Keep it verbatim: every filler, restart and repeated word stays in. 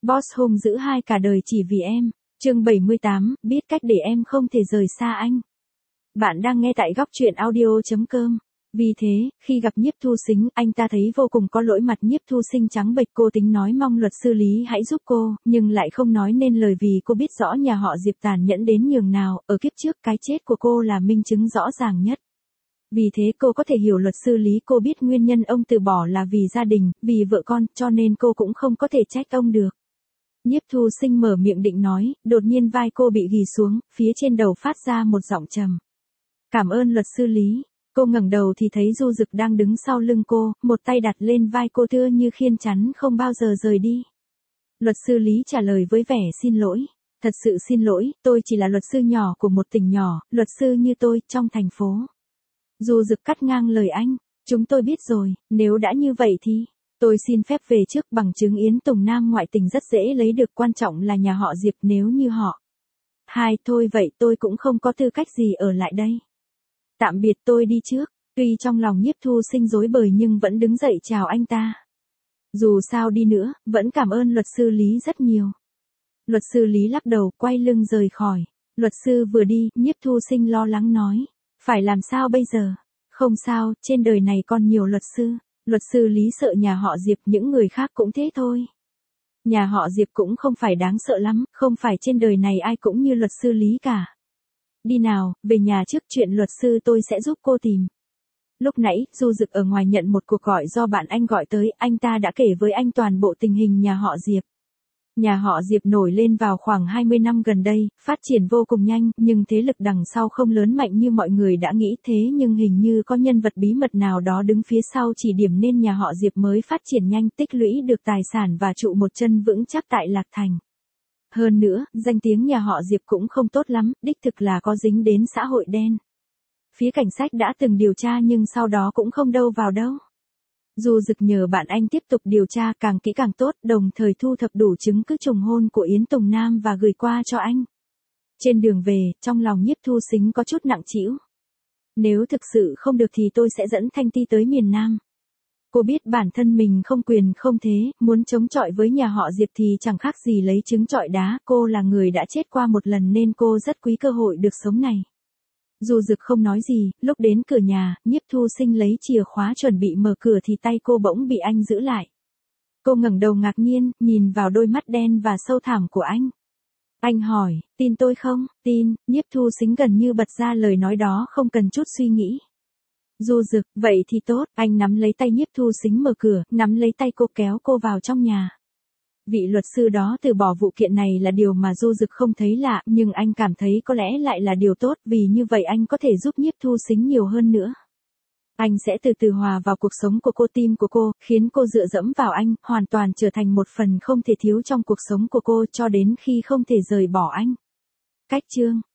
Boss hung dữ hai cả đời chỉ vì em. Chương bảy mươi tám, biết cách để em không thể rời xa anh. Bạn đang nghe tại góc truyện audio chấm com. Vì thế, khi gặp Nhiếp Thu Sính, anh ta thấy vô cùng có lỗi mặt Nhiếp Thu Sính trắng bệch. Cô tính nói mong luật sư Lý hãy giúp cô, nhưng lại không nói nên lời vì cô biết rõ nhà họ Diệp tàn nhẫn đến nhường nào. Ở kiếp trước cái chết của cô là minh chứng rõ ràng nhất. Vì thế cô có thể hiểu luật sư Lý. Cô biết nguyên nhân ông từ bỏ là vì gia đình, vì vợ con, cho nên cô cũng không có thể trách ông được. Nhiếp Thu Sính mở miệng định nói, đột nhiên vai cô bị ghì xuống, phía trên đầu phát ra một giọng trầm. Cảm ơn luật sư Lý. Cô ngẩng đầu thì thấy Du Dực đang đứng sau lưng cô, một tay đặt lên vai cô tựa như khiên chắn không bao giờ rời đi. Luật sư Lý trả lời với vẻ xin lỗi. Thật sự xin lỗi, tôi chỉ là luật sư nhỏ của một tỉnh nhỏ, luật sư như tôi, trong thành phố. Du Dực cắt ngang lời anh. Chúng tôi biết rồi, nếu đã như vậy thì... Tôi xin phép về trước. Bằng chứng Yến Tùng Nam ngoại tình rất dễ lấy được, quan trọng là nhà họ Diệp nếu như họ. Hai, thôi vậy tôi cũng không có tư cách gì ở lại đây. Tạm biệt, tôi đi trước. Tuy trong lòng Nhiếp Thu Sính rối bời nhưng vẫn đứng dậy chào anh ta. Dù sao đi nữa, vẫn cảm ơn luật sư Lý rất nhiều. Luật sư Lý lắc đầu, quay lưng rời khỏi. Luật sư vừa đi, Nhiếp Thu Sính lo lắng nói. Phải làm sao bây giờ? Không sao, trên đời này còn nhiều luật sư. Luật sư Lý sợ nhà họ Diệp, những người khác cũng thế thôi. Nhà họ Diệp cũng không phải đáng sợ lắm, không phải trên đời này ai cũng như luật sư Lý cả. Đi nào, về nhà trước, chuyện luật sư tôi sẽ giúp cô tìm. Lúc nãy, Du Dực ở ngoài nhận một cuộc gọi do bạn anh gọi tới, anh ta đã kể với anh toàn bộ tình hình nhà họ Diệp. Nhà họ Diệp nổi lên vào khoảng hai mươi năm gần đây, phát triển vô cùng nhanh, nhưng thế lực đằng sau không lớn mạnh như mọi người đã nghĩ. Thế nhưng hình như có nhân vật bí mật nào đó đứng phía sau chỉ điểm nên nhà họ Diệp mới phát triển nhanh, tích lũy được tài sản và trụ một chân vững chắc tại Lạc Thành. Hơn nữa, danh tiếng nhà họ Diệp cũng không tốt lắm, đích thực là có dính đến xã hội đen. Phía cảnh sát đã từng điều tra nhưng sau đó cũng không đâu vào đâu. Du Dực nhờ bạn anh tiếp tục điều tra càng kỹ càng tốt, đồng thời thu thập đủ chứng cứ trùng hôn của Yến Tùng Nam và gửi qua cho anh. Trên đường về, trong lòng Nhiếp Thu Sính có chút nặng trĩu. Nếu thực sự không được thì tôi sẽ dẫn Thanh Ti tới miền Nam. Cô biết bản thân mình không quyền không thế, muốn chống chọi với nhà họ Diệp thì chẳng khác gì lấy trứng chọi đá. Cô là người đã chết qua một lần nên cô rất quý cơ hội được sống này. Du Dực không nói gì, lúc đến cửa nhà, Nhiếp Thu Sính lấy chìa khóa chuẩn bị mở cửa thì tay cô bỗng bị anh giữ lại. Cô ngẩng đầu ngạc nhiên, nhìn vào đôi mắt đen và sâu thẳm của anh. Anh hỏi, tin tôi không? Tin. Nhiếp Thu Sính gần như bật ra lời nói đó không cần chút suy nghĩ. Du Dực, vậy thì tốt. Anh nắm lấy tay Nhiếp Thu Sính mở cửa, nắm lấy tay cô kéo cô vào trong nhà. Vị luật sư đó từ bỏ vụ kiện này là điều mà Du Dực không thấy lạ, nhưng anh cảm thấy có lẽ lại là điều tốt, vì như vậy anh có thể giúp Nhiếp Thu Sính nhiều hơn nữa. Anh sẽ từ từ hòa vào cuộc sống của cô, tim của cô, khiến cô dựa dẫm vào anh, hoàn toàn trở thành một phần không thể thiếu trong cuộc sống của cô cho đến khi không thể rời bỏ anh. Cách chương